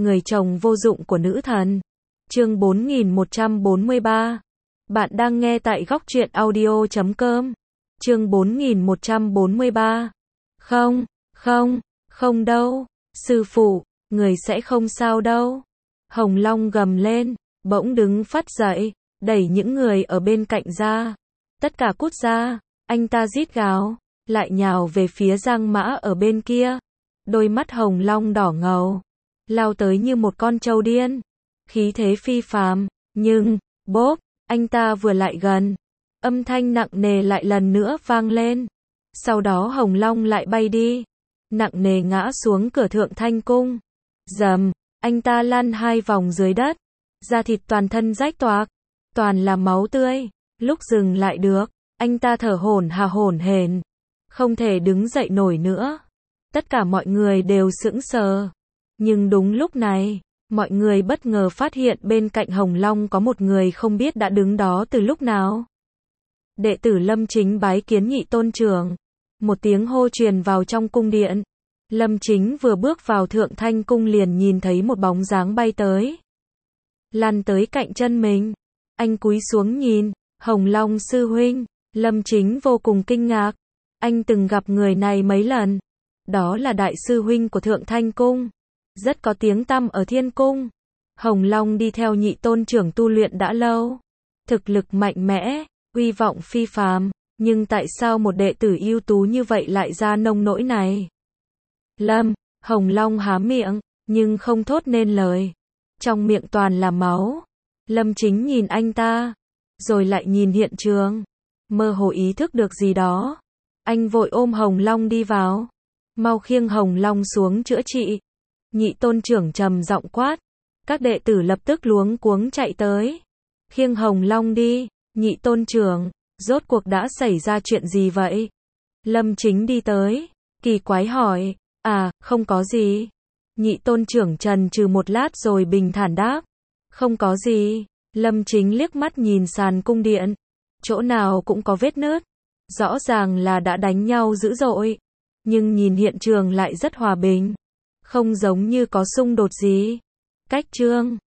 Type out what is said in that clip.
người chồng vô dụng của nữ thần. Chương 4143. Bạn đang nghe tại góc truyện audio.com. Chương 4143. Không, không đâu, sư phụ, người sẽ không sao đâu. Hồng Long gầm lên, bỗng đứng phắt dậy, đẩy những người ở bên cạnh ra. Tất cả cút ra, anh ta rít gào, lại nhào về phía Giang Mã ở bên kia. Đôi mắt Hồng Long đỏ ngầu, lao tới như một con trâu điên, khí thế phi phàm, nhưng, bốp, anh ta vừa lại gần, âm thanh nặng nề lại lần nữa vang lên. Sau đó Hồng Long lại bay đi, nặng nề ngã xuống cửa Thượng Thanh Cung. Rầm, anh ta lăn 2 vòng dưới đất, da thịt toàn thân rách toạc, toàn là máu tươi. Lúc dừng lại được, anh ta thở hổn hển, không thể đứng dậy nổi nữa. Tất cả mọi người đều sững sờ. Nhưng đúng lúc này, mọi người bất ngờ phát hiện bên cạnh Hồng Long có một người không biết đã đứng đó từ lúc nào. Đệ tử Lâm Chính bái kiến Nhị tôn trưởng. Một tiếng hô truyền vào trong cung điện. Lâm Chính vừa bước vào Thượng Thanh Cung liền nhìn thấy một bóng dáng bay tới, lăn tới cạnh chân mình. Anh cúi xuống nhìn, Hồng Long sư huynh. Lâm Chính vô cùng kinh ngạc. Anh từng gặp người này mấy lần. Đó là đại sư huynh của Thượng Thanh Cung, rất có tiếng tăm ở Thiên Cung. Hồng Long đi theo Nhị tôn trưởng tu luyện đã lâu, thực lực mạnh mẽ, uy vọng phi phàm, nhưng tại sao một đệ tử ưu tú như vậy lại ra nông nỗi này? Hồng Long há miệng, nhưng không thốt nên lời. Trong miệng toàn là máu. Lâm Chính nhìn anh ta, rồi lại nhìn hiện trường, mơ hồ ý thức được gì đó. Anh vội ôm Hồng Long đi vào. Mau khiêng Hồng Long xuống chữa trị. Nhị tôn trưởng trầm giọng quát. Các đệ tử lập tức luống cuống chạy tới. Khiêng Hồng Long đi. Nhị tôn trưởng, rốt cuộc đã xảy ra chuyện gì vậy? Lâm Chính đi tới, kỳ quái hỏi. À, không có gì. Nhị tôn trưởng chần chừ một lát rồi bình thản đáp. Không có gì. Lâm Chính liếc mắt nhìn sàn cung điện. Chỗ nào cũng có vết nứt. Rõ ràng là đã đánh nhau dữ dội. Nhưng nhìn hiện trường lại rất hòa bình. Không giống như có xung đột gì. Cách chương